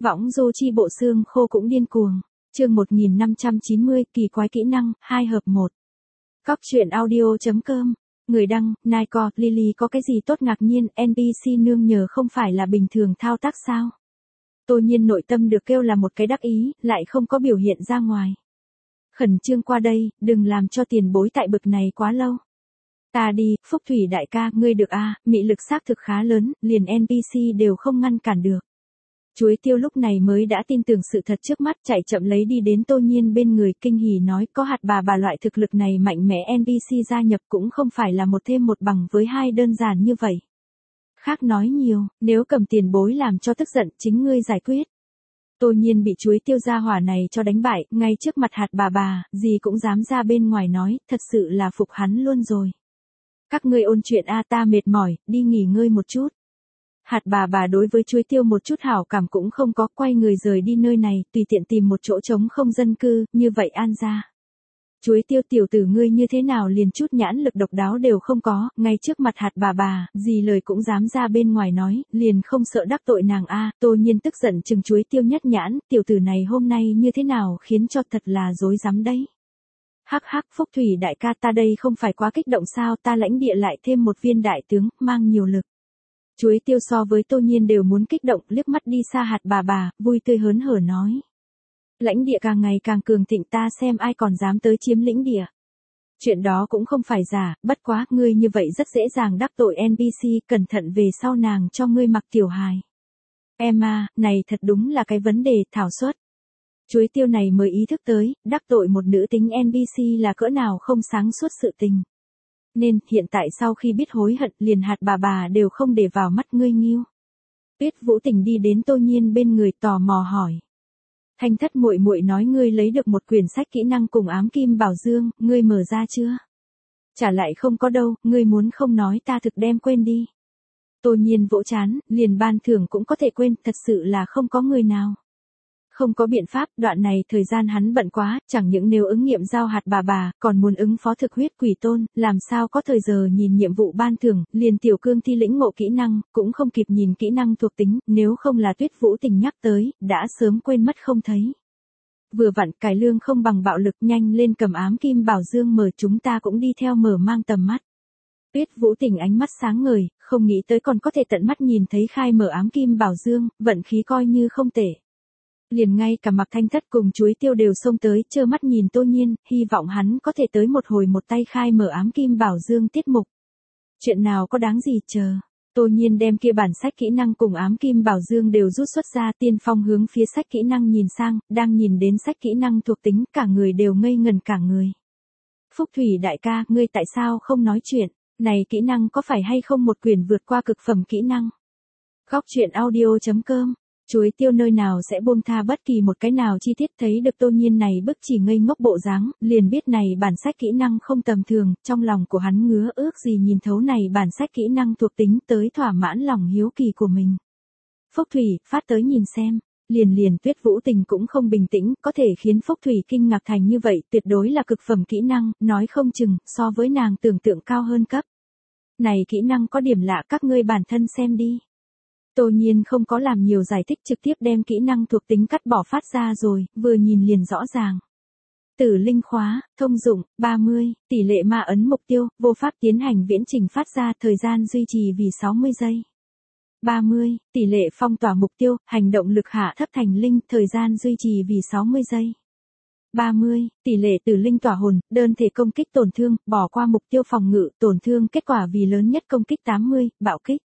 Võng du chi bộ xương khô cũng điên cuồng. Chương 1590, kỳ quái kỹ năng, 2 hợp 1. Cóc truyện audio.com. Người đăng, Naiko, Lily có cái gì tốt ngạc nhiên, NPC nương nhờ không phải là bình thường thao tác sao? Tô Nhiên nội tâm được kêu là một cái đắc ý, lại không có biểu hiện ra ngoài. Khẩn trương qua đây, đừng làm cho tiền bối tại bực này quá lâu. Ta đi, Phúc Thủy đại ca, ngươi được a, mị lực xác thực khá lớn, liền NPC đều không ngăn cản được. Chuối tiêu lúc này mới đã tin tưởng sự thật trước mắt, chạy chậm lấy đi đến Tô Nhiên bên người, kinh hỉ nói có hạt bà loại thực lực này mạnh mẽ NPC gia nhập cũng không phải là một thêm một bằng với hai đơn giản như vậy. Khác nói nhiều, nếu cầm tiền bối làm cho tức giận chính ngươi giải quyết. Tô Nhiên bị chuối tiêu gia hỏa này cho đánh bại, ngay trước mặt hạt bà, gì cũng dám ra bên ngoài nói, thật sự là phục hắn luôn rồi. Các ngươi ôn chuyện a, ta mệt mỏi, đi nghỉ ngơi một chút. Hạt bà đối với chuối tiêu một chút hảo cảm cũng không có, quay người rời đi nơi này, tùy tiện tìm một chỗ trống không dân cư, như vậy an ra. Chuối tiêu tiểu tử ngươi như thế nào liền chút nhãn lực độc đáo đều không có, ngay trước mặt hạt bà, gì lời cũng dám ra bên ngoài nói, liền không sợ đắc tội nàng a. Tô Nhiên tức giận chừng chuối tiêu nhất nhãn, tiểu tử này hôm nay như thế nào khiến cho thật là dối rắm đấy. Hắc hắc, Phúc Thủy đại ca, ta đây không phải quá kích động sao, ta lãnh địa lại thêm một viên đại tướng, mang nhiều lực. Chuối tiêu so với Tô Nhiên đều muốn kích động, liếc mắt đi xa hạt bà, vui tươi hớn hở nói. Lãnh địa càng ngày càng cường thịnh, ta xem ai còn dám tới chiếm lĩnh địa. Chuyện đó cũng không phải giả, bất quá, ngươi như vậy rất dễ dàng đắc tội NPC, cẩn thận về sau nàng cho ngươi mặc tiểu hài. Emma, này thật đúng là cái vấn đề, thảo suất. Chuối tiêu này mới ý thức tới, đắc tội một nữ tính NPC là cỡ nào không sáng suốt sự tình. Nên, hiện tại sau khi biết hối hận, liền hạt bà đều không để vào mắt ngươi nghiêu. Tuyết Vũ Tình đi đến Tô Nhiên bên người tò mò hỏi. Thanh Thất muội muội nói ngươi lấy được một quyển sách kỹ năng cùng ám kim bảo dương, ngươi mở ra chưa? Trả lại không có đâu, ngươi muốn không nói ta thực đem quên đi. Tô Nhiên vỗ chán, liền ban thưởng cũng có thể quên, thật sự là không có người nào. Không có biện pháp, đoạn này thời gian hắn bận quá, chẳng những nếu ứng nghiệm giao hạt bà, còn muốn ứng phó thực huyết quỷ tôn, làm sao có thời giờ nhìn nhiệm vụ ban thưởng, liền tiểu cương thi lĩnh ngộ kỹ năng, cũng không kịp nhìn kỹ năng thuộc tính, nếu không là Tuyết Vũ Tình nhắc tới, đã sớm quên mất không thấy. Vừa vặn, cải lương không bằng bạo lực, nhanh lên cầm ám kim bảo dương mở, chúng ta cũng đi theo mở mang tầm mắt. Tuyết Vũ Tình ánh mắt sáng ngời, không nghĩ tới còn có thể tận mắt nhìn thấy khai mở ám kim bảo dương, vận khí coi như không tệ. Liền ngay cả Mạc Thanh Thất cùng chuối tiêu đều xông tới, trơ mắt nhìn Tô Nhiên, hy vọng hắn có thể tới một hồi một tay khai mở ám kim bảo dương tiết mục. Chuyện nào có đáng gì chờ. Tô Nhiên đem kia bản sách kỹ năng cùng ám kim bảo dương đều rút xuất ra, Tiên Phong hướng phía sách kỹ năng nhìn sang, đang nhìn đến sách kỹ năng thuộc tính, cả người đều ngây ngẩn cả người. Phúc Thủy đại ca, ngươi tại sao không nói chuyện, này kỹ năng có phải hay không một quyển vượt qua cực phẩm kỹ năng? Góc truyện audio.com. Chuối tiêu nơi nào sẽ buông tha bất kỳ một cái nào chi tiết, thấy được Tô Nhiên này bức chỉ ngây ngốc bộ dáng, liền biết này bản sách kỹ năng không tầm thường, trong lòng của hắn ngứa ước gì nhìn thấu này bản sách kỹ năng thuộc tính tới thỏa mãn lòng hiếu kỳ của mình. Phúc Thủy, phát tới nhìn xem, liền Tuyết Vũ Tình cũng không bình tĩnh, có thể khiến Phúc Thủy kinh ngạc thành như vậy, tuyệt đối là cực phẩm kỹ năng, nói không chừng, so với nàng tưởng tượng cao hơn cấp. Này kỹ năng có điểm lạ, các ngươi bản thân xem đi. Tô Nhiên không có làm nhiều giải thích, trực tiếp đem kỹ năng thuộc tính cắt bỏ phát ra rồi, vừa nhìn liền rõ ràng. Tử linh khóa, thông dụng, 30, tỷ lệ ma ấn mục tiêu, vô pháp tiến hành viễn trình phát ra, thời gian duy trì vì 60 giây. 30, tỷ lệ phong tỏa mục tiêu, hành động lực hạ thấp thành linh, thời gian duy trì vì 60 giây. 30, tỷ lệ tử linh tỏa hồn, đơn thể công kích tổn thương, bỏ qua mục tiêu phòng ngự, tổn thương kết quả vì lớn nhất công kích 80, bạo kích.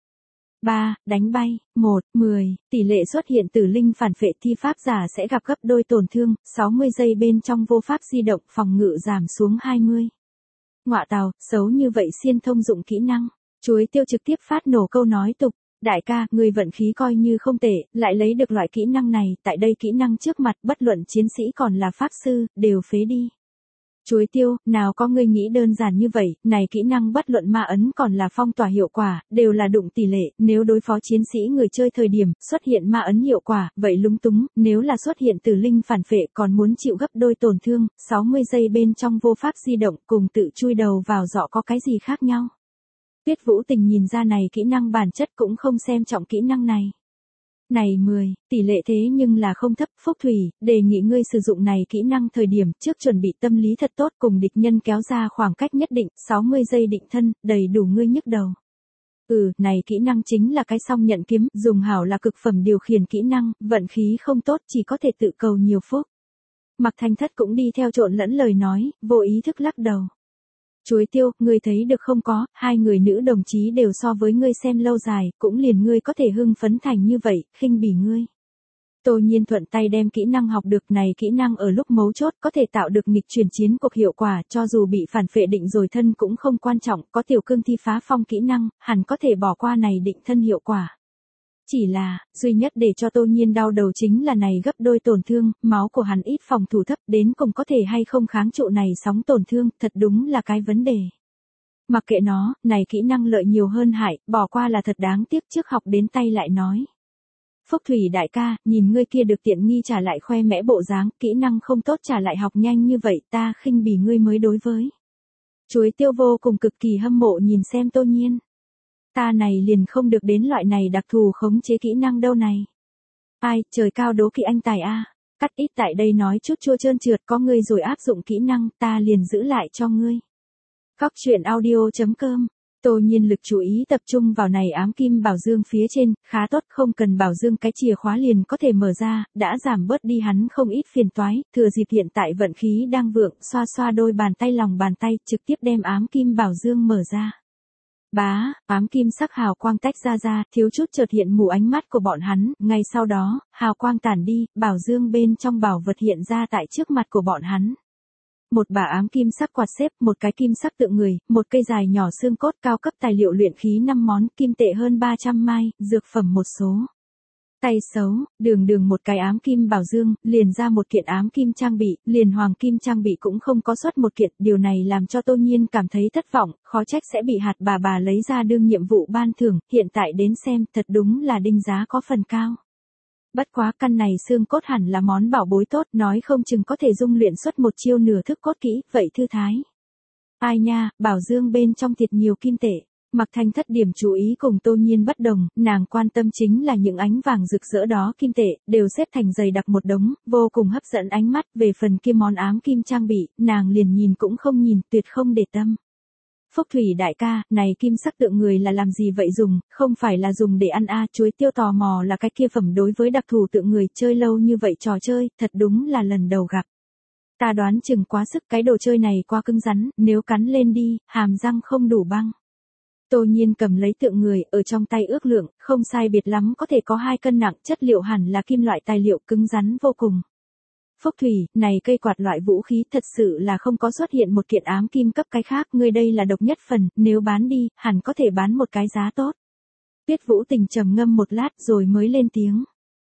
3. Đánh bay, 1, 10, tỷ lệ xuất hiện tử linh phản phệ thi pháp giả sẽ gặp gấp đôi tổn thương, 60 giây bên trong vô pháp di động, phòng ngự giảm xuống 20. Ngọa tào, xấu như vậy xiên thông dụng kỹ năng. Chuối tiêu trực tiếp phát nổ câu nói tục, đại ca, người vận khí coi như không tệ, lại lấy được loại kỹ năng này, tại đây kỹ năng trước mặt bất luận chiến sĩ còn là pháp sư, đều phế đi. Chuối tiêu, nào có ngươi nghĩ đơn giản như vậy, này kỹ năng bất luận ma ấn còn là phong tỏa hiệu quả, đều là đụng tỷ lệ, nếu đối phó chiến sĩ người chơi thời điểm, xuất hiện ma ấn hiệu quả, vậy lúng túng, nếu là xuất hiện tử linh phản phệ còn muốn chịu gấp đôi tổn thương, 60 giây bên trong vô pháp di động cùng tự chui đầu vào giỏ có cái gì khác nhau. Tuyết Vũ Tình nhìn ra này kỹ năng bản chất cũng không xem trọng kỹ năng này. Này 10, tỷ lệ thế nhưng là không thấp. Phúc Thủy, đề nghị ngươi sử dụng này kỹ năng thời điểm trước chuẩn bị tâm lý thật tốt, cùng địch nhân kéo ra khoảng cách nhất định, 60 giây định thân, đầy đủ ngươi nhức đầu. Này kỹ năng chính là cái song nhận kiếm, dùng hảo là cực phẩm điều khiển kỹ năng, vận khí không tốt chỉ có thể tự cầu nhiều phúc. Mạc Thanh Thất cũng đi theo trộn lẫn lời nói, vô ý thức lắc đầu. Chuối Tiêu, ngươi thấy được không, có, hai người nữ đồng chí đều so với ngươi xem lâu dài, cũng liền ngươi có thể hưng phấn thành như vậy, khinh bỉ ngươi. Tô Nhiên thuận tay đem kỹ năng học được này, kỹ năng ở lúc mấu chốt có thể tạo được nghịch chuyển chiến cuộc hiệu quả, cho dù bị phản phệ định rồi thân cũng không quan trọng, có tiểu cương thi phá phong kỹ năng, hẳn có thể bỏ qua này định thân hiệu quả. Chỉ là, duy nhất để cho Tô Nhiên đau đầu chính là này gấp đôi tổn thương, máu của hắn ít phòng thủ thấp, đến cùng có thể hay không kháng trụ này sóng tổn thương, thật đúng là cái vấn đề. Mặc kệ nó, này kỹ năng lợi nhiều hơn hại, bỏ qua là thật đáng tiếc, trước học đến tay lại nói. Phúc Thủy đại ca, nhìn ngươi kia được tiện nghi trả lại khoe mẽ bộ dáng, kỹ năng không tốt trả lại học nhanh như vậy, ta khinh bỉ ngươi mới đối với. Chuối Tiêu vô cùng cực kỳ hâm mộ nhìn xem Tô Nhiên. Ta này liền không được đến loại này đặc thù khống chế kỹ năng đâu này. Ai, trời cao đố kỵ anh tài a. Cắt ít tại đây nói chút chua trơn trượt, có ngươi rồi áp dụng kỹ năng, ta liền giữ lại cho ngươi. Góc truyện audio.com. Tô Nhiên lực chú ý tập trung vào này ám kim bảo dương phía trên, khá tốt, không cần bảo dương cái chìa khóa liền có thể mở ra, đã giảm bớt đi hắn không ít phiền toái, thừa dịp hiện tại vận khí đang vượng, xoa xoa đôi bàn tay lòng bàn tay, trực tiếp đem ám kim bảo dương mở ra. Bá, ám kim sắc hào quang tách ra, thiếu chút chợt hiện mù ánh mắt của bọn hắn, ngay sau đó, hào quang tản đi, bảo dương bên trong bảo vật hiện ra tại trước mặt của bọn hắn. Một bả ám kim sắc quạt xếp, một cái kim sắc tượng người, một cây dài nhỏ xương cốt, cao cấp tài liệu luyện khí 5 món, kim tệ hơn 300 mai, dược phẩm một số. Tay xấu, đường một cái ám kim bảo dương, liền ra một kiện ám kim trang bị, liền hoàng kim trang bị cũng không có xuất một kiện, điều này làm cho Tô Nhiên cảm thấy thất vọng, khó trách sẽ bị hạt bà lấy ra đương nhiệm vụ ban thưởng, hiện tại đến xem, thật đúng là đinh giá có phần cao. Bất quá căn này xương cốt hẳn là món bảo bối tốt, nói không chừng có thể dung luyện xuất một chiêu nửa thức cốt kỹ, vậy thư thái. Ai nha, bảo dương bên trong thiệt nhiều kim tệ. Mạc Thanh Thất điểm chú ý cùng Tô Nhiên bất đồng, nàng quan tâm chính là những ánh vàng rực rỡ đó kim tệ, đều xếp thành dày đặc một đống, vô cùng hấp dẫn ánh mắt, về phần kia món ám kim trang bị, nàng liền nhìn cũng không nhìn, tuyệt không để tâm. Phúc Thủy đại ca, này kim sắc tượng người là làm gì vậy dùng, không phải là dùng để ăn a. Chuối Tiêu tò mò là cái kia phẩm đối với đặc thù tượng người chơi lâu như vậy trò chơi, thật đúng là lần đầu gặp. Ta đoán chừng quá sức, cái đồ chơi này quá cứng rắn, nếu cắn lên đi, hàm răng không đủ băng. Tô Nhiên cầm lấy tượng người, ở trong tay ước lượng, không sai biệt lắm có thể có 2 cân nặng, chất liệu hẳn là kim loại tài liệu cứng rắn vô cùng. Phúc Thủy, này cây quạt loại vũ khí thật sự là không có xuất hiện một kiện ám kim cấp cái khác, ngươi đây là độc nhất phần, nếu bán đi, hẳn có thể bán một cái giá tốt. Tuyết Vũ Tình trầm ngâm một lát rồi mới lên tiếng.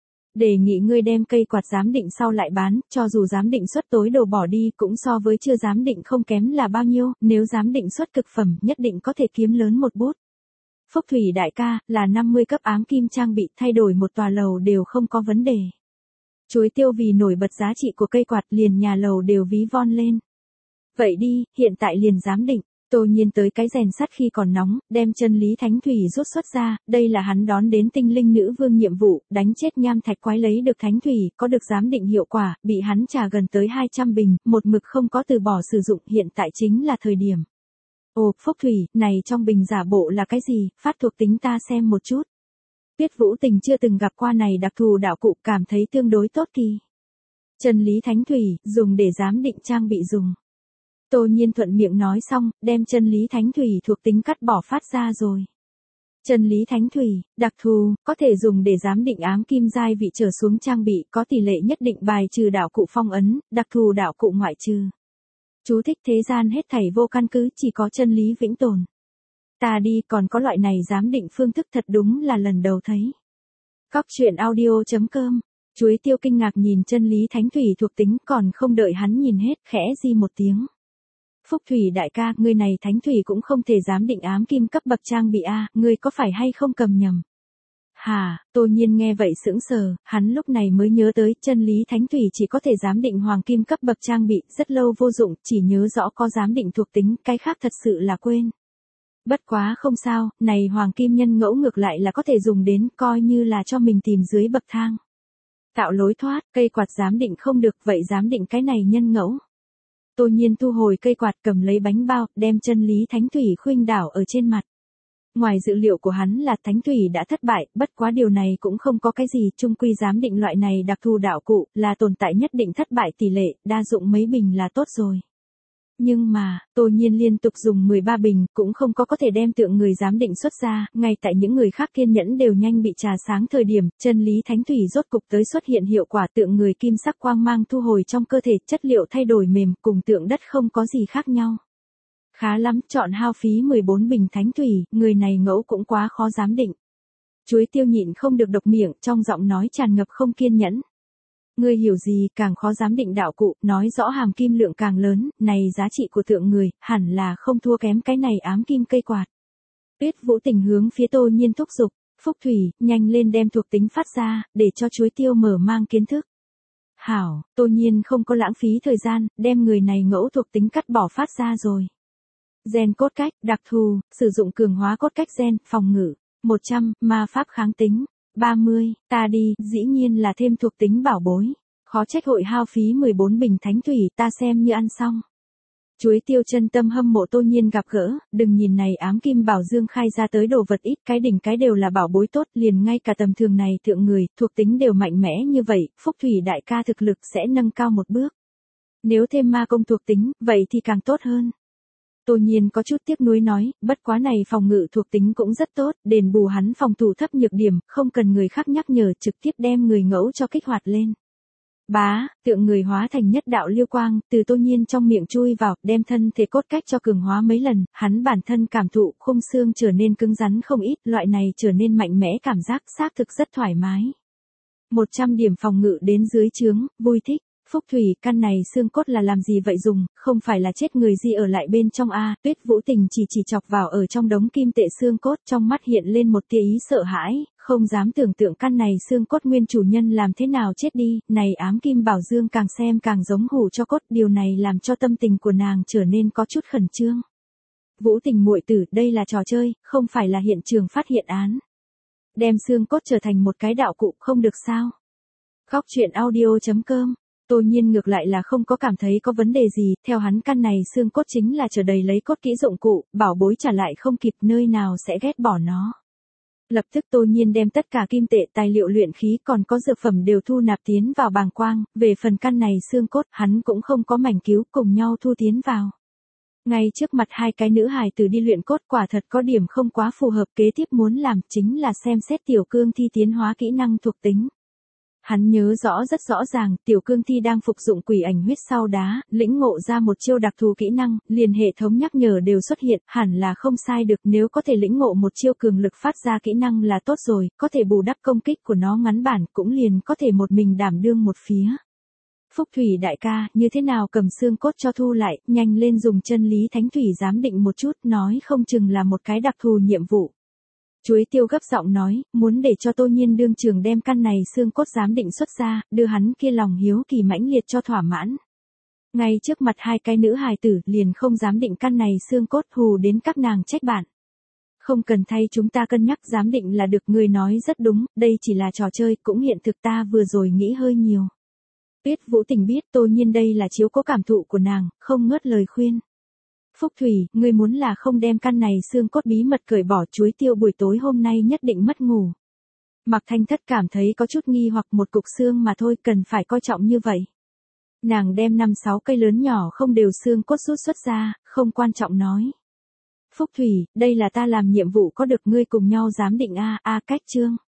Đề nghị ngươi đem cây quạt giám định sau lại bán, cho dù giám định suất tối đồ bỏ đi cũng so với chưa giám định không kém là bao nhiêu, nếu giám định suất cực phẩm nhất định có thể kiếm lớn một bút. Phúc Thủy đại ca, là 50 cấp ám kim trang bị, thay đổi một tòa lầu đều không có vấn đề. Chuối Tiêu vì nổi bật giá trị của cây quạt liền nhà lầu đều ví von lên. Vậy đi, hiện tại liền giám định. Tô Nhiên tới cái rèn sắt khi còn nóng, đem chân lý thánh thủy rút xuất ra, đây là hắn đón đến tinh linh nữ vương nhiệm vụ, đánh chết nham thạch quái lấy được thánh thủy, có được giám định hiệu quả, bị hắn trả gần tới 200 bình, một mực không có từ bỏ sử dụng, hiện tại chính là thời điểm. Ồ, Phúc Thủy, này trong bình giả bộ là cái gì, phát thuộc tính ta xem một chút. Tuyết Vũ Tình chưa từng gặp qua này đặc thù đạo cụ, cảm thấy tương đối tốt kỳ. Chân lý thánh thủy, dùng để giám định trang bị dùng. Tô Nhiên thuận miệng nói xong, đem chân lý thánh thủy thuộc tính cắt bỏ phát ra rồi. Chân lý thánh thủy, đặc thù, có thể dùng để giám định ám kim giai vị trở xuống trang bị, có tỷ lệ nhất định bài trừ đạo cụ phong ấn, đặc thù đạo cụ ngoại trừ. Chú thích thế gian hết thảy vô căn cứ, chỉ có chân lý vĩnh tồn. Ta đi, còn có loại này giám định phương thức thật đúng là lần đầu thấy. Góc truyện audio.com. Chuối Tiêu kinh ngạc nhìn chân lý thánh thủy thuộc tính, còn không đợi hắn nhìn hết, khẽ di một tiếng. Phúc Thủy đại ca, ngươi này thánh thủy cũng không thể giám định ám kim cấp bậc trang bị a, ngươi có phải hay không cầm nhầm? Hà, Tô Nhiên nghe vậy sững sờ, hắn lúc này mới nhớ tới, chân lý thánh thủy chỉ có thể giám định hoàng kim cấp bậc trang bị, rất lâu vô dụng, chỉ nhớ rõ có giám định thuộc tính, cái khác thật sự là quên. Bất quá không sao, này hoàng kim nhân ngẫu ngược lại là có thể dùng đến, coi như là cho mình tìm dưới bậc thang. Tạo lối thoát, cây quạt giám định không được, vậy giám định cái này nhân ngẫu. Tô Nhiên thu hồi cây quạt, cầm lấy bánh bao, đem chân lý thánh thủy khuynh đảo ở trên mặt. Ngoài dự liệu của hắn là thánh thủy đã thất bại, bất quá điều này cũng không có cái gì, chung quy giám định loại này đặc thù đạo cụ, là tồn tại nhất định thất bại tỷ lệ, đa dụng mấy bình là tốt rồi. Nhưng mà, Tô Nhiên liên tục dùng 13 bình, cũng không có thể đem tượng người giám định xuất ra, ngay tại những người khác kiên nhẫn đều nhanh bị trà sáng thời điểm, chân lý thánh thủy rốt cục tới xuất hiện hiệu quả, tượng người kim sắc quang mang thu hồi trong cơ thể, chất liệu thay đổi mềm, cùng tượng đất không có gì khác nhau. Khá lắm, chọn hao phí 14 bình thánh thủy, người này ngẫu cũng quá khó giám định. Chuối Tiêu nhịn không được độc miệng, trong giọng nói tràn ngập không kiên nhẫn. Ngươi hiểu gì, càng khó giám định đạo cụ, nói rõ hàm kim lượng càng lớn, này giá trị của tượng người, hẳn là không thua kém cái này ám kim cây quạt. Tuyết Vũ Tình hướng phía Tô Nhiên thúc giục, Phúc Thủy, nhanh lên đem thuộc tính phát ra, để cho Chuối Tiêu mở mang kiến thức. Hảo, Tô Nhiên không có lãng phí thời gian, đem người này ngẫu thuộc tính cắt bỏ phát ra rồi. Gen cốt cách, đặc thù, sử dụng cường hóa cốt cách gen, phòng ngự, 100, ma pháp kháng tính, 30, ta đi, dĩ nhiên là thêm thuộc tính bảo bối. Khó trách hội hao phí 14 bình thánh thủy, ta xem như ăn xong. Chuối Tiêu chân tâm hâm mộ Tô Nhiên gặp gỡ, đừng nhìn này ám kim bảo dương khai ra tới đồ vật ít, cái đỉnh cái đều là bảo bối tốt, liền ngay cả tầm thường này thượng người, thuộc tính đều mạnh mẽ như vậy, Phúc Thủy đại ca thực lực sẽ nâng cao một bước. Nếu thêm ma công thuộc tính, vậy thì càng tốt hơn. Tô Nhiên có chút tiếc nuối nói, bất quá này phòng ngự thuộc tính cũng rất tốt, đền bù hắn phòng thủ thấp nhược điểm, không cần người khác nhắc nhở, trực tiếp đem người ngẫu cho kích hoạt lên. Bá, tượng người hóa thành nhất đạo liêu quang, từ Tô Nhiên trong miệng chui vào, đem thân thể cốt cách cho cường hóa mấy lần, hắn bản thân cảm thụ khung xương trở nên cứng rắn không ít, loại này trở nên mạnh mẽ cảm giác xác thực rất thoải mái. 100 điểm phòng ngự đến dưới trướng, vui thích. Phúc Thủy, căn này xương cốt là làm gì vậy dùng, không phải là chết người gì ở lại bên trong a. Tuyết Vũ Tình chỉ chọc vào ở trong đống kim tệ xương cốt, trong mắt hiện lên một tia ý sợ hãi, không dám tưởng tượng căn này xương cốt nguyên chủ nhân làm thế nào chết đi, này ám kim bảo dương càng xem càng giống hủ cho cốt, điều này làm cho tâm tình của nàng trở nên có chút khẩn trương. Vũ Tình muội tử, đây là trò chơi, không phải là hiện trường phát hiện án. Đem xương cốt trở thành một cái đạo cụ không được sao? Góc truyện audio.com. Tô Nhiên ngược lại là không có cảm thấy có vấn đề gì, theo hắn căn này xương cốt chính là chờ đầy lấy cốt kỹ dụng cụ, bảo bối trả lại không kịp, nơi nào sẽ ghét bỏ nó. Lập tức Tô Nhiên đem tất cả kim tệ, tài liệu luyện khí còn có dược phẩm đều thu nạp tiến vào bàng quang, về phần căn này xương cốt hắn cũng không có mảnh cứu, cùng nhau thu tiến vào. Ngay trước mặt hai cái nữ hài tử đi luyện cốt, quả thật có điểm không quá phù hợp, kế tiếp muốn làm chính là xem xét tiểu cương thi tiến hóa kỹ năng thuộc tính. Hắn nhớ rất rõ ràng, tiểu cương thi đang phục dụng quỷ ảnh huyết sau đá, lĩnh ngộ ra một chiêu đặc thù kỹ năng, liền hệ thống nhắc nhở đều xuất hiện, hẳn là không sai được, nếu có thể lĩnh ngộ một chiêu cường lực phát ra kỹ năng là tốt rồi, có thể bù đắp công kích của nó ngắn bản, cũng liền có thể một mình đảm đương một phía. Phúc Thủy đại ca, như thế nào cầm xương cốt cho thu lại, nhanh lên dùng chân lý thánh thủy giám định một chút, nói không chừng là một cái đặc thù nhiệm vụ. Chuối Tiêu gấp giọng nói, muốn để cho Tô Nhiên đương trường đem căn này xương cốt giám định xuất ra, đưa hắn kia lòng hiếu kỳ mãnh liệt cho thỏa mãn. Ngay trước mặt hai cái nữ hài tử, liền không dám định căn này xương cốt, hù đến các nàng trách bạn. Không cần thay chúng ta cân nhắc, giám định là được, người nói rất đúng, đây chỉ là trò chơi, cũng hiện thực, ta vừa rồi nghĩ hơi nhiều. Tuyết Vũ Tình biết Tô Nhiên đây là chiếu cố cảm thụ của nàng, không ngớt lời khuyên. Phúc Thủy, ngươi muốn là không đem căn này xương cốt bí mật cởi bỏ, Chuối Tiêu buổi tối hôm nay nhất định mất ngủ. Mạc Thanh Thất cảm thấy có chút nghi hoặc, một cục xương mà thôi, cần phải coi trọng như vậy. Nàng đem 5-6 cây lớn nhỏ không đều xương cốt rút xuất ra, không quan trọng nói. Phúc Thủy, đây là ta làm nhiệm vụ có được, ngươi cùng nhau giám định cách chương.